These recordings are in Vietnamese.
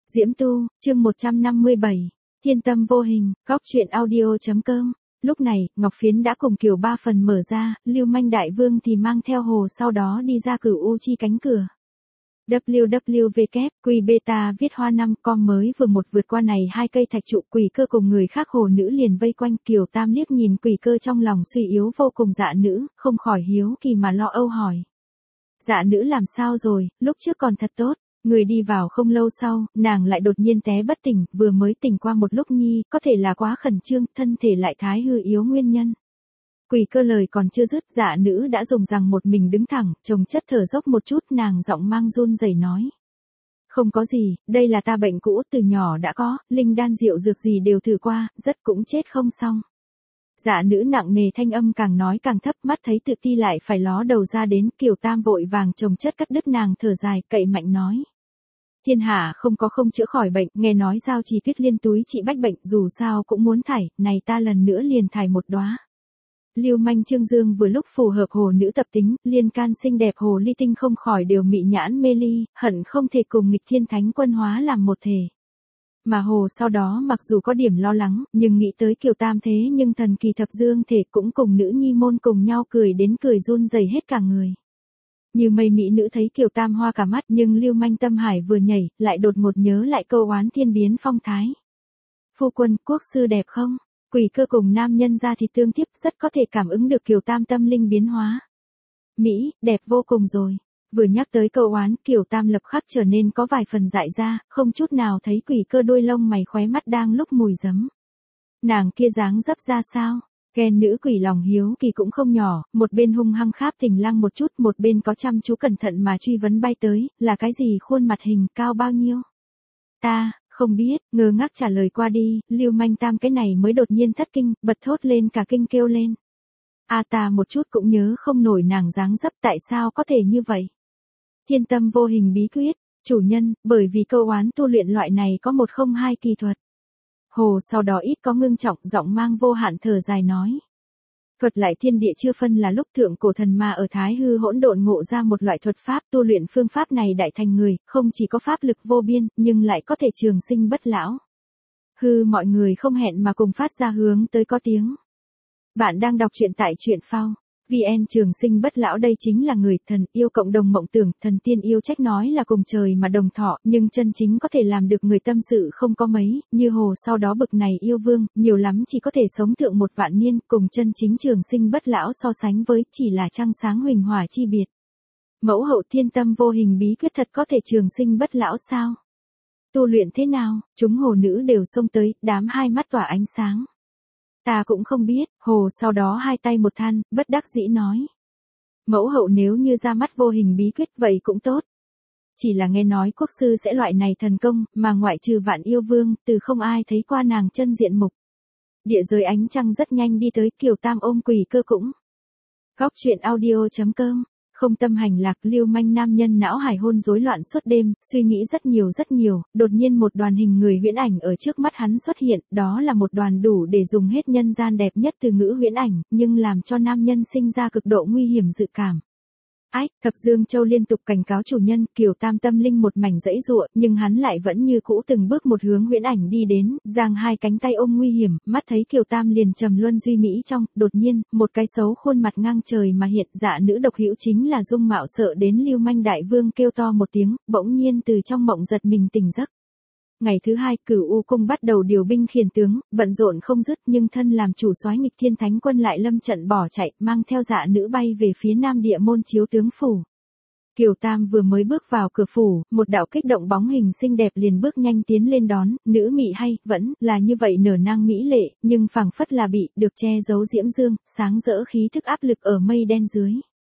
Diễm Tu, chương 157. Thiên tâm vô hình, góc truyện audio.com. Lúc này, Ngọc Phiến đã cùng Kiều Ba Phần mở ra, Lưu Manh Đại Vương thì mang theo Hồ sau đó đi ra Cửu U Chi cánh cửa. www.qbeta viết hoa 5.com mới vừa vượt qua này hai cây thạch trụ. Quỷ Cơ cùng người khác hồ nữ liền vây quanh. Kiều Tam liếc nhìn Quỷ Cơ trong lòng suy yếu vô cùng Dạ Nữ, không khỏi hiếu kỳ mà lo âu hỏi. Dạ Nữ làm sao rồi, lúc trước còn thật tốt. Người đi vào không lâu sau, nàng lại đột nhiên té bất tỉnh, vừa mới tỉnh qua một lúc nhi, có thể là quá khẩn trương, thân thể lại thái hư yếu nguyên nhân. Quỷ Cơ lời còn chưa dứt, Dạ Nữ đã dùng rằng một mình đứng thẳng, chồng chất thở dốc một chút, nàng giọng mang run rẩy nói. Không có gì, đây là ta bệnh cũ, từ nhỏ đã có, linh đan rượu dược gì đều thử qua, rất cũng chết không xong. Dạ Nữ nặng nề thanh âm càng nói càng thấp, mắt thấy tự ti lại phải ló đầu ra đến. Kiều Tam vội vàng chồng chất cắt đứt nàng thở dài, cậy mạnh nói. Thiên hạ không có không chữa khỏi bệnh, nghe nói Giao Trì Tuyết Liên túi trị bách bệnh, dù sao cũng muốn thải, này ta lần nữa liền thải một đóa. Lưu Manh Trương Dương vừa lúc phù hợp hồ nữ tập tính, liên can xinh đẹp hồ ly tinh không khỏi đều mị nhãn mê ly, hận không thể cùng nghịch thiên thánh quân hóa làm một thể. Mà hồ sau đó mặc dù có điểm lo lắng, nhưng nghĩ tới Kiều Tam thế nhưng thần kỳ thập dương thể cũng cùng nữ nhi môn cùng nhau cười đến cười run rẩy hết cả người. Như mây mỹ nữ thấy Kiều Tam hoa cả mắt, nhưng Lưu Manh tâm hải vừa nhảy, lại đột ngột nhớ lại câu oán thiên biến phong thái. Phu quân, quốc sư đẹp không? Quỷ Cơ cùng nam nhân ra thì tương tiếp, rất có thể cảm ứng được Kiều Tam tâm linh biến hóa. Mỹ, đẹp vô cùng rồi. Vừa nhắc tới câu oán, Kiều Tam lập khắc trở nên có vài phần dại ra, không chút nào thấy Quỷ Cơ đôi lông mày khóe mắt đang lúc mùi giấm. Nàng kia dáng dấp ra sao? Ghen nữ quỷ lòng hiếu kỳ cũng không nhỏ, một bên hung hăng kháp Thình Lăng một chút, một bên có chăm chú cẩn thận mà truy vấn bay tới, là cái gì khuôn mặt hình, cao bao nhiêu? Ta, không biết, ngơ ngác trả lời qua đi, Lưu Manh Tam cái này mới đột nhiên thất kinh, bật thốt lên cả kinh kêu lên. Ta một chút cũng nhớ không nổi nàng dáng dấp, tại sao có thể như vậy? Thiên tâm vô hình bí quyết, chủ nhân, bởi vì câu oán tu luyện loại này có 102 kỳ thuật. Hồ sau đó ít có ngưng trọng, giọng mang vô hạn thở dài nói. Thuật lại thiên địa chưa phân là lúc thượng cổ thần ma ở Thái Hư hỗn độn ngộ ra một loại thuật pháp, tu luyện phương pháp này đại thành người, không chỉ có pháp lực vô biên, nhưng lại có thể trường sinh bất lão. Mọi người không hẹn mà cùng phát ra hướng tới có tiếng. Bạn đang đọc truyện tại truyện phao. VN trường sinh bất lão đây chính là người thần yêu cộng đồng mộng tưởng, thần tiên yêu trách nói là cùng trời mà đồng thọ, nhưng chân chính có thể làm được người tâm sự không có mấy, như hồ sau đó bực này yêu vương, nhiều lắm chỉ có thể sống thượng 1 vạn niên, cùng chân chính trường sinh bất lão so sánh với chỉ là trăng sáng huỳnh hỏa chi biệt. Mẫu hậu thiên tâm vô hình bí quyết thật có thể trường sinh bất lão sao? Tu luyện thế nào? Chúng hồ nữ đều xông tới, đám hai mắt tỏa ánh sáng. Ta cũng không biết, hồ sau đó hai tay một than, bất đắc dĩ nói. Mẫu hậu nếu như ra mắt vô hình bí quyết vậy cũng tốt. Chỉ là nghe nói quốc sư sẽ loại này thần công, mà ngoại trừ Vạn Yêu Vương, từ không ai thấy qua nàng chân diện mục. Địa giới ánh trăng rất nhanh đi tới, Kiều Tam ôm Quỷ Cơ cũng. Góc truyện audio.com. Không tâm hành lạc, Lưu Manh nam nhân não hải hôn rối loạn suốt đêm, suy nghĩ rất nhiều, đột nhiên một đoàn hình người huyễn ảnh ở trước mắt hắn xuất hiện, đó là một đoàn đủ để dùng hết nhân gian đẹp nhất từ ngữ huyễn ảnh, nhưng làm cho nam nhân sinh ra cực độ nguy hiểm dự cảm. Thập Dương Châu liên tục cảnh cáo chủ nhân, Kiều Tam tâm linh một mảnh dãy giụa, nhưng hắn lại vẫn như cũ từng bước một hướng huyễn ảnh đi đến, giang hai cánh tay ôm nguy hiểm, mắt thấy Kiều Tam liền trầm luân duy mỹ trong, đột nhiên, một cái xấu khuôn mặt ngang trời mà hiện. Dạ Nữ độc hữu chính là dung mạo sợ đến Lưu Manh Đại Vương kêu to một tiếng, bỗng nhiên từ trong mộng giật mình tỉnh giấc. Ngày thứ hai, Cửu U cung bắt đầu điều binh khiển tướng, bận rộn không dứt, nhưng thân làm chủ soái nghịch thiên thánh quân lại lâm trận bỏ chạy, mang theo Dạ Nữ bay về phía nam địa môn chiếu tướng phủ. Kiều Tam vừa mới bước vào cửa phủ, một đạo kích động bóng hình xinh đẹp liền bước nhanh tiến lên đón, nữ mị hay, vẫn là như vậy nở nang mỹ lệ, nhưng phảng phất là bị, được che giấu diễm dương, sáng rỡ khí thức áp lực ở mây đen dưới.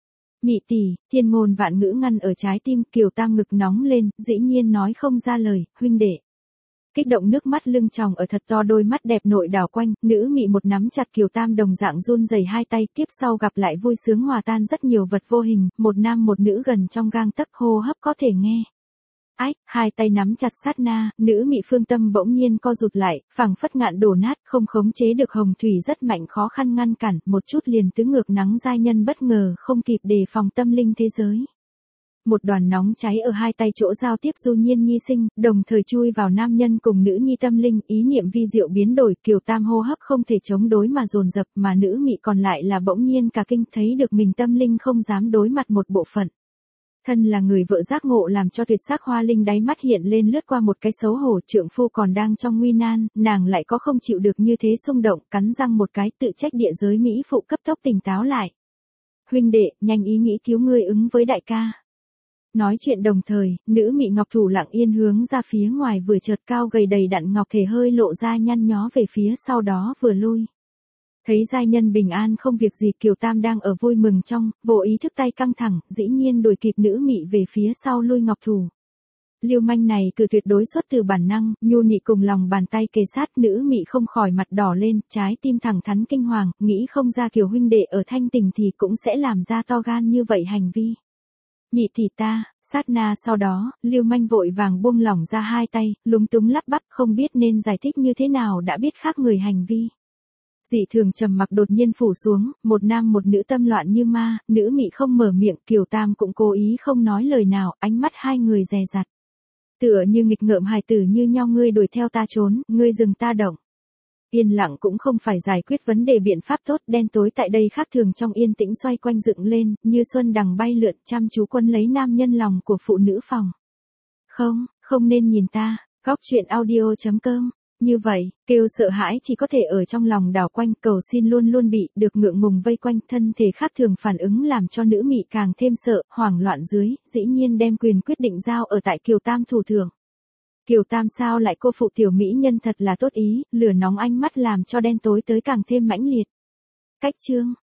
Mị tỷ, thiên ngôn vạn ngữ ngăn ở trái tim, Kiều Tam ngực nóng lên, dĩ nhiên nói không ra lời, huynh đệ. Kích động nước mắt lưng tròng ở thật to đôi mắt đẹp nội đảo quanh, nữ mị một nắm chặt Kiều Tam đồng dạng run rẩy hai tay, tiếp sau gặp lại vui sướng hòa tan rất nhiều vật vô hình, một nam một nữ gần trong gang tấc, hô hấp có thể nghe. Hai tay nắm chặt sát na, nữ mị phương tâm bỗng nhiên co rụt lại, phảng phất ngạn đổ nát, không khống chế được hồng thủy rất mạnh khó khăn ngăn cản, một chút liền tứ ngược nắng giai nhân bất ngờ không kịp đề phòng tâm linh thế giới. Một đoàn nóng cháy ở hai tay chỗ giao tiếp Du Nhiên Nhi sinh, đồng thời chui vào nam nhân cùng nữ nhi tâm linh, ý niệm vi diệu biến đổi, Kiều Tam hô hấp không thể chống đối mà dồn dập, mà nữ mị còn lại là bỗng nhiên cả kinh, thấy được mình tâm linh không dám đối mặt một bộ phận. Thân là người vợ giác ngộ làm cho tuyệt sắc Hoa Linh đáy mắt hiện lên lướt qua một cái xấu hổ, trượng phu còn đang trong nguy nan, nàng lại có không chịu được như thế xung động, cắn răng một cái, tự trách địa giới mỹ phụ cấp tốc tỉnh táo lại. Huynh đệ, nhanh ý nghĩ cứu ngươi ứng với đại ca. Nói chuyện đồng thời, nữ mị ngọc thủ lặng yên hướng ra phía ngoài, vừa chợt cao gầy đầy đặn ngọc thể hơi lộ ra nhăn nhó về phía sau đó vừa lui. Thấy giai nhân bình an không việc gì, Kiều Tam đang ở vui mừng trong, vô ý thức tay căng thẳng, dĩ nhiên đuổi kịp nữ mị về phía sau lui ngọc thủ. Liêu manh này cử tuyệt đối xuất từ bản năng, nhu nị cùng lòng bàn tay kề sát, nữ mị không khỏi mặt đỏ lên, trái tim thẳng thắn kinh hoàng, nghĩ không ra Kiều huynh đệ ở thanh tình thì cũng sẽ làm ra to gan như vậy hành vi. Nhị tỷ ta, sát na sau đó, Liêu manh vội vàng buông lỏng ra hai tay, lúng túng lắp bắp không biết nên giải thích như thế nào đã biết khác người hành vi. Dị thường trầm mặc đột nhiên phủ xuống, một nam một nữ tâm loạn như ma, nữ mị không mở miệng, Kiều Tam cũng cố ý không nói lời nào, ánh mắt hai người dè dặt. Tựa như nghịch ngợm hài tử như nhau, ngươi đuổi theo ta trốn, ngươi dừng ta động. Yên lặng cũng không phải giải quyết vấn đề biện pháp tốt, đen tối tại đây khác thường trong yên tĩnh xoay quanh dựng lên, như xuân đằng bay lượn, chăm chú quân lấy nam nhân lòng của phụ nữ phòng. Không nên nhìn ta, góc truyện audio.com. Như vậy, kêu sợ hãi chỉ có thể ở trong lòng đảo quanh, cầu xin luôn luôn bị được ngượng ngùng vây quanh, thân thể khác thường phản ứng làm cho nữ mị càng thêm sợ, hoảng loạn dưới, dĩ nhiên đem quyền quyết định giao ở tại Kiều Tam thủ thưởng. Kiều Tam sao lại cô phụ tiểu mỹ nhân thật là tốt ý, lửa nóng ánh mắt làm cho đen tối tới càng thêm mãnh liệt. Cách chương